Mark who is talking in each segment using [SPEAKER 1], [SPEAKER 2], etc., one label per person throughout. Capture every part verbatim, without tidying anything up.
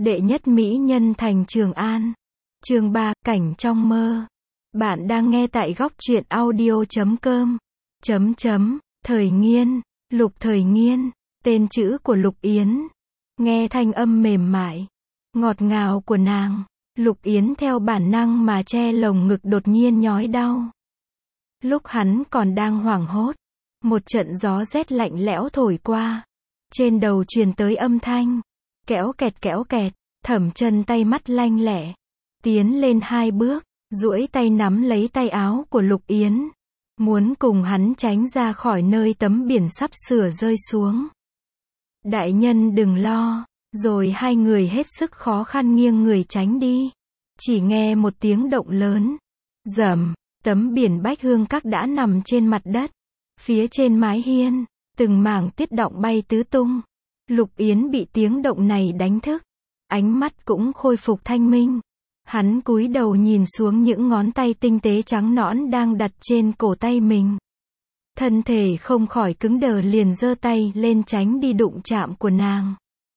[SPEAKER 1] Đệ nhất mỹ nhân thành Trường An. Chương ba, cảnh trong mơ. Bạn đang nghe tại góc truyện audio chấm com. Chấm chấm, Thời Nghiên, Lục Thời Nghiên, tên chữ của Lục Yến. Nghe thanh âm mềm mại, ngọt ngào của nàng, Lục Yến theo bản năng mà che lồng ngực đột nhiên nhói đau. Lúc hắn còn đang hoảng hốt, một trận gió rét lạnh lẽo thổi qua. Trên đầu truyền tới âm thanh kéo kẹt kéo kẹt, Thẩm Chân tay mắt lanh lẹ, tiến lên hai bước, duỗi tay nắm lấy tay áo của Lục Yến, muốn cùng hắn tránh ra khỏi nơi tấm biển sắp sửa rơi xuống. Đại nhân đừng lo, rồi hai người hết sức khó khăn nghiêng người tránh đi. Chỉ nghe một tiếng động lớn, rầm, tấm biển Bách Hương Các đã nằm trên mặt đất. Phía trên mái hiên, từng mảng tuyết động bay tứ tung. Lục Yến bị tiếng động này đánh thức, ánh mắt cũng khôi phục thanh minh. Hắn cúi đầu nhìn xuống những ngón tay tinh tế trắng nõn đang đặt trên cổ tay mình. Thân thể không khỏi cứng đờ, liền giơ tay lên tránh đi đụng chạm của nàng.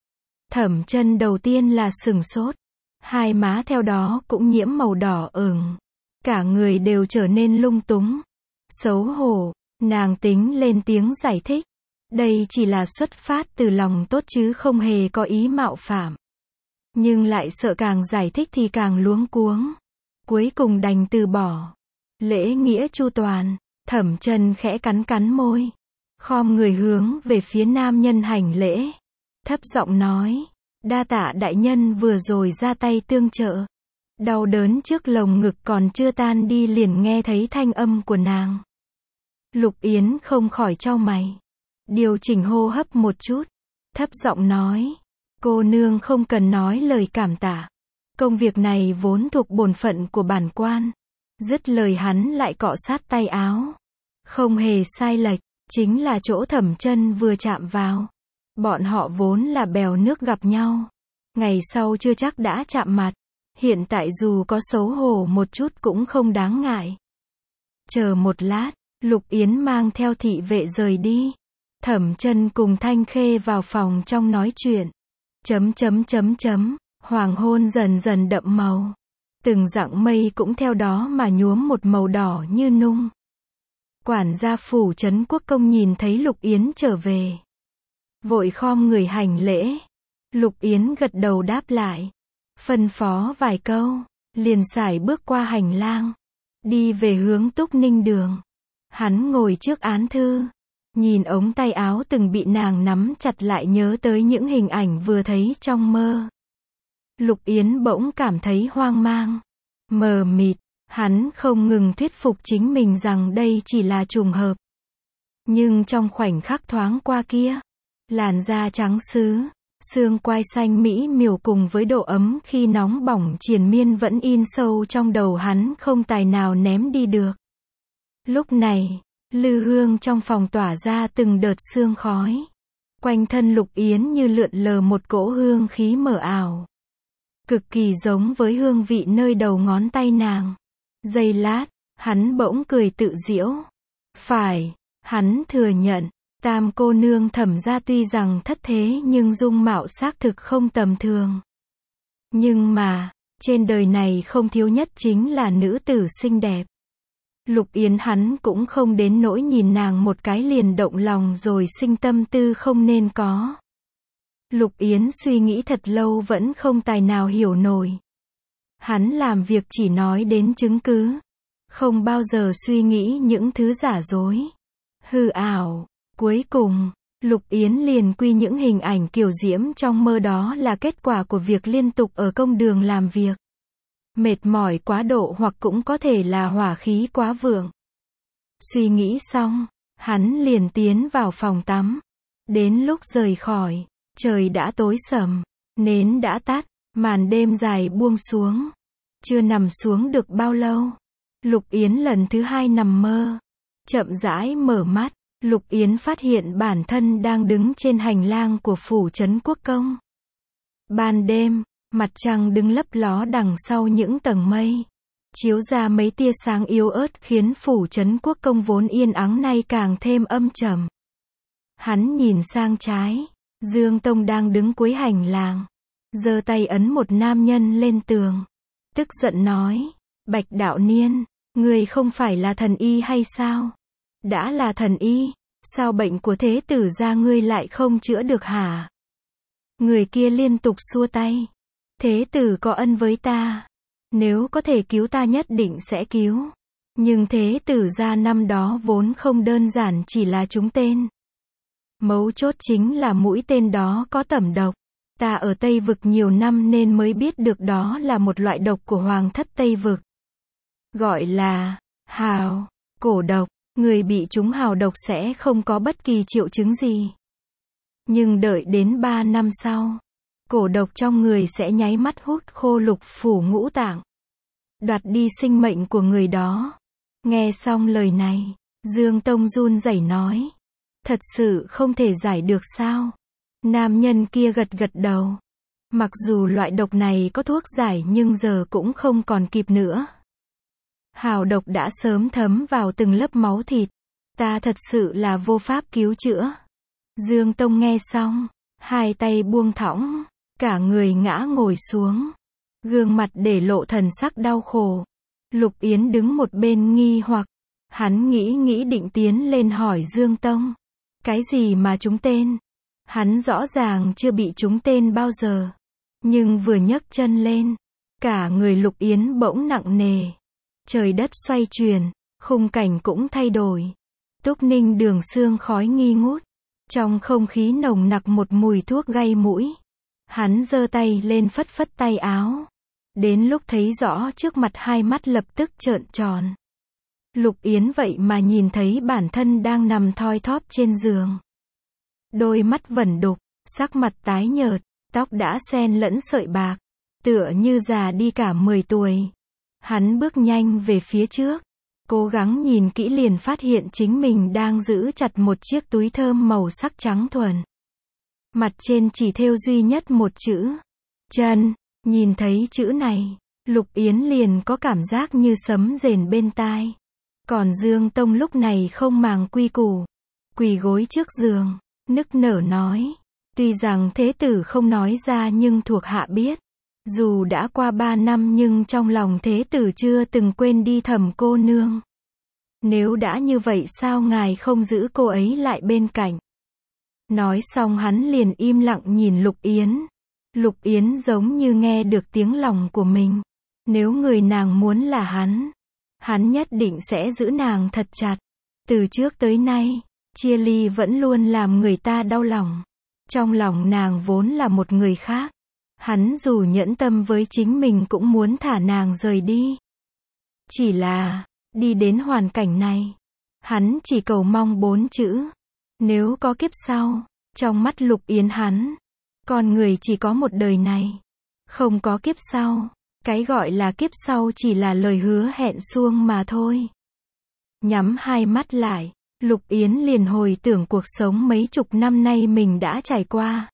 [SPEAKER 1] Thẩm Chân đầu tiên là sửng sốt, hai má theo đó cũng nhiễm màu đỏ ửng, cả người đều trở nên lung túng, xấu hổ. Nàng tính lên tiếng giải thích, đây chỉ là xuất phát từ lòng tốt chứ không hề có ý mạo phạm. Nhưng lại sợ càng giải thích thì càng luống cuống, cuối cùng đành từ bỏ. Lễ nghĩa chu toàn, Thẩm Chân khẽ cắn cắn môi, khom người hướng về phía nam nhân hành lễ, thấp giọng nói, đa tạ đại nhân vừa rồi ra tay tương trợ. Đau đớn trước lồng ngực còn chưa tan đi liền nghe thấy thanh âm của nàng. Lục Yến không khỏi chau mày, điều chỉnh hô hấp một chút, thấp giọng nói, cô nương không cần nói lời cảm tạ. Công việc này vốn thuộc bổn phận của bản quan. Dứt lời hắn lại cọ sát tay áo. Không hề sai lệch, chính là chỗ Thẩm Chân vừa chạm vào. Bọn họ vốn là bèo nước gặp nhau. Ngày sau chưa chắc đã chạm mặt. Hiện tại dù có xấu hổ một chút cũng không đáng ngại. Chờ một lát, Lục Yến mang theo thị vệ rời đi. Thẩm Chân cùng Thanh Khê vào phòng trong nói chuyện. Chấm chấm chấm chấm, hoàng hôn dần dần đậm màu. Từng dặng mây cũng theo đó mà nhuốm một màu đỏ như nung. Quản gia phủ trấn quốc công nhìn thấy Lục Yến trở về, vội khom người hành lễ. Lục Yến gật đầu đáp lại, phân phó vài câu, liền sải bước qua hành lang, đi về hướng Túc Ninh Đường. Hắn ngồi trước án thư, nhìn ống tay áo từng bị nàng nắm chặt lại nhớ tới những hình ảnh vừa thấy trong mơ. Lục Yến bỗng cảm thấy hoang mang, mờ mịt, hắn không ngừng thuyết phục chính mình rằng đây chỉ là trùng hợp. Nhưng trong khoảnh khắc thoáng qua kia, làn da trắng sứ, xương quai xanh mỹ miều cùng với độ ấm khi nóng bỏng triền miên vẫn in sâu trong đầu hắn không tài nào ném đi được. Lúc này, lư hương trong phòng tỏa ra từng đợt sương khói. Quanh thân Lục Yến như lượn lờ một cỗ hương khí mờ ảo, cực kỳ giống với hương vị nơi đầu ngón tay nàng. Giây lát, hắn bỗng cười tự giễu. Phải, hắn thừa nhận, Tam cô nương Thẩm gia tuy rằng thất thế nhưng dung mạo xác thực không tầm thường. Nhưng mà, trên đời này không thiếu nhất chính là nữ tử xinh đẹp. Lục Yến hắn cũng không đến nỗi nhìn nàng một cái liền động lòng rồi sinh tâm tư không nên có. Lục Yến suy nghĩ thật lâu vẫn không tài nào hiểu nổi. Hắn làm việc chỉ nói đến chứng cứ, không bao giờ suy nghĩ những thứ giả dối, hư ảo. Cuối cùng, Lục Yến liền quy những hình ảnh kiều diễm trong mơ đó là kết quả của việc liên tục ở công đường làm việc. Mệt mỏi quá độ hoặc cũng có thể là hỏa khí quá vượng. Suy nghĩ xong, hắn liền tiến vào phòng tắm. Đến lúc rời khỏi, trời đã tối sầm, nến đã tắt, màn đêm dài buông xuống. Chưa nằm xuống được bao lâu, Lục Yến lần thứ hai nằm mơ. Chậm rãi mở mắt, Lục Yến phát hiện bản thân đang đứng trên hành lang của phủ trấn quốc công. Ban đêm, mặt trăng đứng lấp ló đằng sau những tầng mây, chiếu ra mấy tia sáng yếu ớt khiến phủ trấn quốc công vốn yên ắng nay càng thêm âm trầm. Hắn nhìn sang trái, Dương Tông đang đứng cuối hành lang. giơ tay ấn một nam nhân lên tường. Tức giận nói, Bạch đạo niên, người không phải là thần y hay sao? Đã là thần y, sao bệnh của thế tử gia ngươi lại không chữa được hả? Người kia liên tục xua tay. Thế tử có ân với ta. Nếu có thể cứu ta nhất định sẽ cứu. Nhưng thế tử gia năm đó vốn không đơn giản chỉ là trúng tên. Mấu chốt chính là mũi tên đó có tẩm độc. Ta ở Tây Vực nhiều năm nên mới biết được đó là một loại độc của Hoàng thất Tây Vực. Gọi là hào, cổ độc. Người bị trúng hào độc sẽ không có bất kỳ triệu chứng gì. Nhưng đợi đến ba năm sau, cổ độc trong người sẽ nháy mắt hút khô lục phủ ngũ tạng, đoạt đi sinh mệnh của người đó. Nghe xong lời này, Dương Tông run rẩy nói, thật sự không thể giải được sao? Nam nhân kia gật gật đầu. Mặc dù loại độc này có thuốc giải nhưng giờ cũng không còn kịp nữa. Hào độc đã sớm thấm vào từng lớp máu thịt. Ta thật sự là vô pháp cứu chữa. Dương Tông nghe xong, hai tay buông thõng, cả người ngã ngồi xuống. Gương mặt để lộ thần sắc đau khổ. Lục Yến đứng một bên nghi hoặc. Hắn nghĩ nghĩ định tiến lên hỏi Dương Tông. Cái gì mà trúng tên? Hắn rõ ràng chưa bị trúng tên bao giờ. Nhưng vừa nhấc chân lên, cả người Lục Yến bỗng nặng nề. Trời đất xoay chuyển, khung cảnh cũng thay đổi. Túc Ninh Đường sương khói nghi ngút. Trong không khí nồng nặc một mùi thuốc gây mũi. Hắn giơ tay lên phất phất tay áo. Đến lúc thấy rõ trước mặt hai mắt lập tức trợn tròn. Lục Yến vậy mà nhìn thấy bản thân đang nằm thoi thóp trên giường. Đôi mắt vẩn đục, sắc mặt tái nhợt, tóc đã xen lẫn sợi bạc, tựa như già đi cả mười tuổi. Hắn bước nhanh về phía trước, cố gắng nhìn kỹ liền phát hiện chính mình đang giữ chặt một chiếc túi thơm màu sắc trắng thuần. Mặt trên chỉ thêu duy nhất một chữ, Trần. Nhìn thấy chữ này, Lục Yến liền có cảm giác như sấm rền bên tai. Còn Dương Tông lúc này không màng quy củ, quỳ gối trước giường, nức nở nói, tuy rằng thế tử không nói ra nhưng thuộc hạ biết. Dù đã qua ba năm nhưng trong lòng thế tử chưa từng quên đi Thẩm cô nương. Nếu đã như vậy sao ngài không giữ cô ấy lại bên cạnh? Nói xong hắn liền im lặng nhìn Lục Yến. Lục Yến giống như nghe được tiếng lòng của mình. Nếu người nàng muốn là hắn, hắn nhất định sẽ giữ nàng thật chặt. Từ trước tới nay, chia ly vẫn luôn làm người ta đau lòng. Trong lòng nàng vốn là một người khác. Hắn dù nhẫn tâm với chính mình cũng muốn thả nàng rời đi. Chỉ là, đi đến hoàn cảnh này, hắn chỉ cầu mong bốn chữ. Nếu có kiếp sau, trong mắt Lục Yến hắn, con người chỉ có một đời này. Không có kiếp sau, cái gọi là kiếp sau chỉ là lời hứa hẹn suông mà thôi. Nhắm hai mắt lại, Lục Yến liền hồi tưởng cuộc sống mấy chục năm nay mình đã trải qua.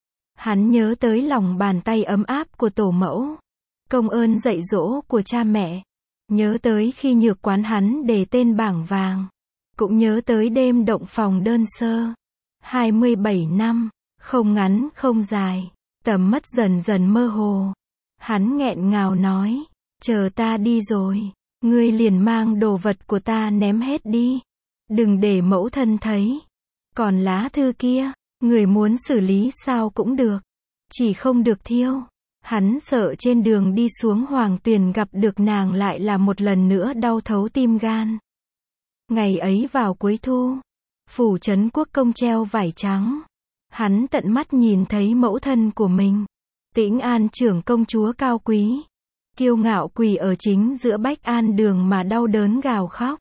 [SPEAKER 1] Hắn nhớ tới lòng bàn tay ấm áp của tổ mẫu, công ơn dạy dỗ của cha mẹ, nhớ tới khi nhược quán hắn đề tên bảng vàng, cũng nhớ tới đêm động phòng đơn sơ. hai mươi bảy năm, không ngắn không dài, tầm mắt dần dần mơ hồ. Hắn nghẹn ngào nói, chờ ta đi rồi, ngươi liền mang đồ vật của ta ném hết đi, đừng để mẫu thân thấy. Còn lá thư kia, người muốn xử lý sao cũng được, chỉ không được thiêu. Hắn sợ trên đường đi xuống Hoàng Tuyền gặp được nàng lại là một lần nữa đau thấu tim gan. Ngày ấy vào cuối thu, phủ trấn quốc công treo vải trắng. Hắn tận mắt nhìn thấy mẫu thân của mình, Tĩnh An trưởng công chúa cao quý, kiêu ngạo quỳ ở chính giữa Bách An đường mà đau đớn gào khóc.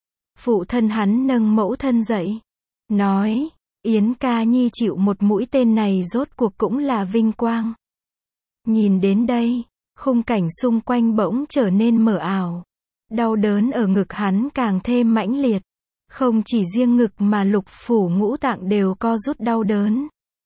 [SPEAKER 1] Phụ thân hắn nâng mẫu thân dậy, nói, Yến ca nhi chịu một mũi tên này rốt cuộc cũng là vinh quang. Nhìn đến đây, khung cảnh xung quanh bỗng trở nên mờ ảo. Đau đớn ở ngực hắn càng thêm mãnh liệt. Không chỉ riêng ngực mà lục phủ ngũ tạng đều co rút đau đớn.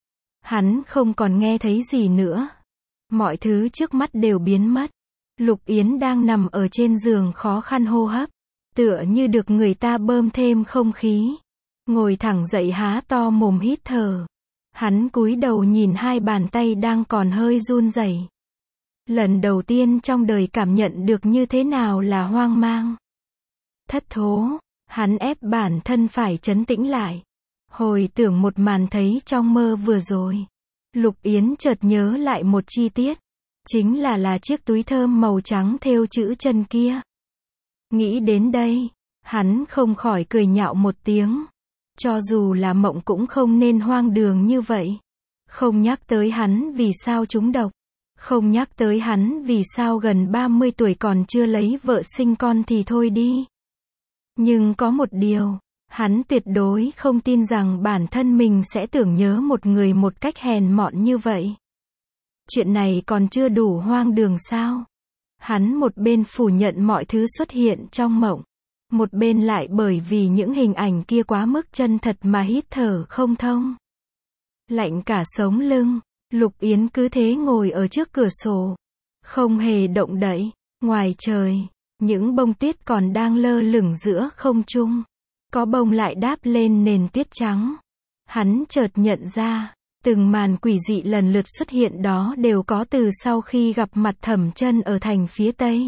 [SPEAKER 1] Hắn không còn nghe thấy gì nữa. Mọi thứ trước mắt đều biến mất. Lục Yến đang nằm ở trên giường khó khăn hô hấp, tựa như được người ta bơm thêm không khí. Ngồi thẳng dậy há to mồm hít thở. Hắn cúi đầu nhìn hai bàn tay đang còn hơi run rẩy. Lần đầu tiên trong đời cảm nhận được như thế nào là hoang mang. Thất thố, hắn ép bản thân phải trấn tĩnh lại. Hồi tưởng một màn thấy trong mơ vừa rồi. Lục Yến chợt nhớ lại một chi tiết. Chính là là chiếc túi thơm màu trắng thêu chữ chân kia. Nghĩ đến đây, hắn không khỏi cười nhạo một tiếng. Cho dù là mộng cũng không nên hoang đường như vậy. Không nhắc tới hắn vì sao trúng độc. Không nhắc tới hắn vì sao gần ba mươi tuổi còn chưa lấy vợ sinh con thì thôi đi. Nhưng có một điều, hắn tuyệt đối không tin rằng bản thân mình sẽ tưởng nhớ một người một cách hèn mọn như vậy. Chuyện này còn chưa đủ hoang đường sao? Hắn một bên phủ nhận mọi thứ xuất hiện trong mộng, một bên lại bởi vì những hình ảnh kia quá mức chân thật mà hít thở không thông. Lạnh cả sống lưng, Lục Yến cứ thế ngồi ở trước cửa sổ, không hề động đậy. Ngoài trời, những bông tuyết còn đang lơ lửng giữa không trung, có bông lại đáp lên nền tuyết trắng. Hắn chợt nhận ra, từng màn quỷ dị lần lượt xuất hiện đó đều có từ sau khi gặp mặt Thẩm Chân ở thành phía Tây.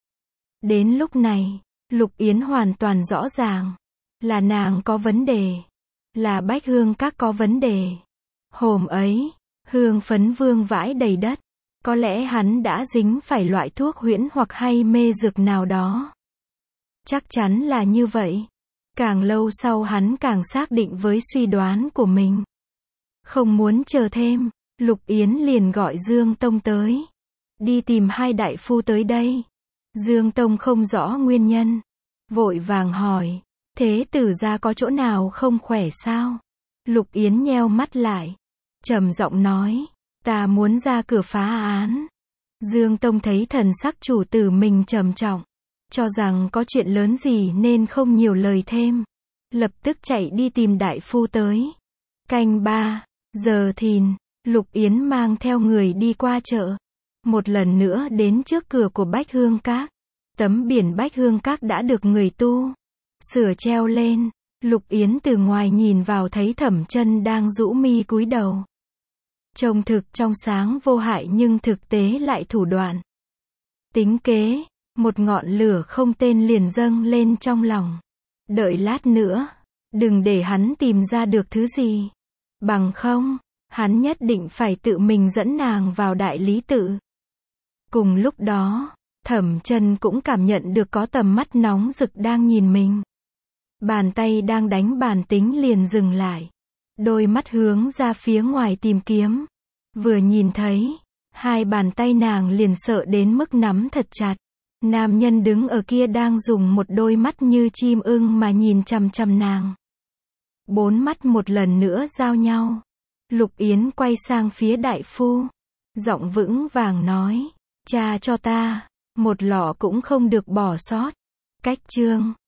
[SPEAKER 1] Đến lúc này, Lục Yến hoàn toàn rõ ràng, là nàng có vấn đề, là Bách Hương Các có vấn đề. Hôm ấy, hương phấn vương vãi đầy đất, có lẽ hắn đã dính phải loại thuốc huyễn hoặc hay mê dược nào đó. Chắc chắn là như vậy. Càng lâu sau hắn càng xác định với suy đoán của mình. Không muốn chờ thêm, Lục Yến liền gọi Dương Tông tới. Đi tìm hai đại phu tới đây. Dương Tông không rõ nguyên nhân, vội vàng hỏi, thế tử gia có chỗ nào không khỏe sao? Lục Yến nheo mắt lại, trầm giọng nói, ta muốn ra cửa phá án. Dương Tông thấy thần sắc chủ tử mình trầm trọng, cho rằng có chuyện lớn gì nên không nhiều lời thêm, lập tức chạy đi tìm đại phu tới. Canh ba giờ thìn, Lục Yến mang theo người đi qua chợ, một lần nữa đến trước cửa của Bách Hương Các. Tấm biển Bách Hương Các đã được người tu sửa treo lên. Lục Yến từ ngoài nhìn vào thấy Thẩm Chân đang rũ mi cúi đầu. Trông thực trong sáng vô hại nhưng thực tế lại thủ đoạn tính kế. Một ngọn lửa không tên liền dâng lên trong lòng. Đợi lát nữa, đừng để hắn tìm ra được thứ gì. Bằng không, hắn nhất định phải tự mình dẫn nàng vào đại lý tự. Cùng lúc đó, Thẩm Chân cũng cảm nhận được có tầm mắt nóng rực đang nhìn mình. Bàn tay đang đánh bàn tính liền dừng lại. Đôi mắt hướng ra phía ngoài tìm kiếm. Vừa nhìn thấy, hai bàn tay nàng liền sợ đến mức nắm thật chặt. Nam nhân đứng ở kia đang dùng một đôi mắt như chim ưng mà nhìn chằm chằm nàng. Bốn mắt một lần nữa giao nhau. Lục Yến quay sang phía đại phu, giọng vững vàng nói, tra cho ta, một lọ cũng không được bỏ sót. Cách chương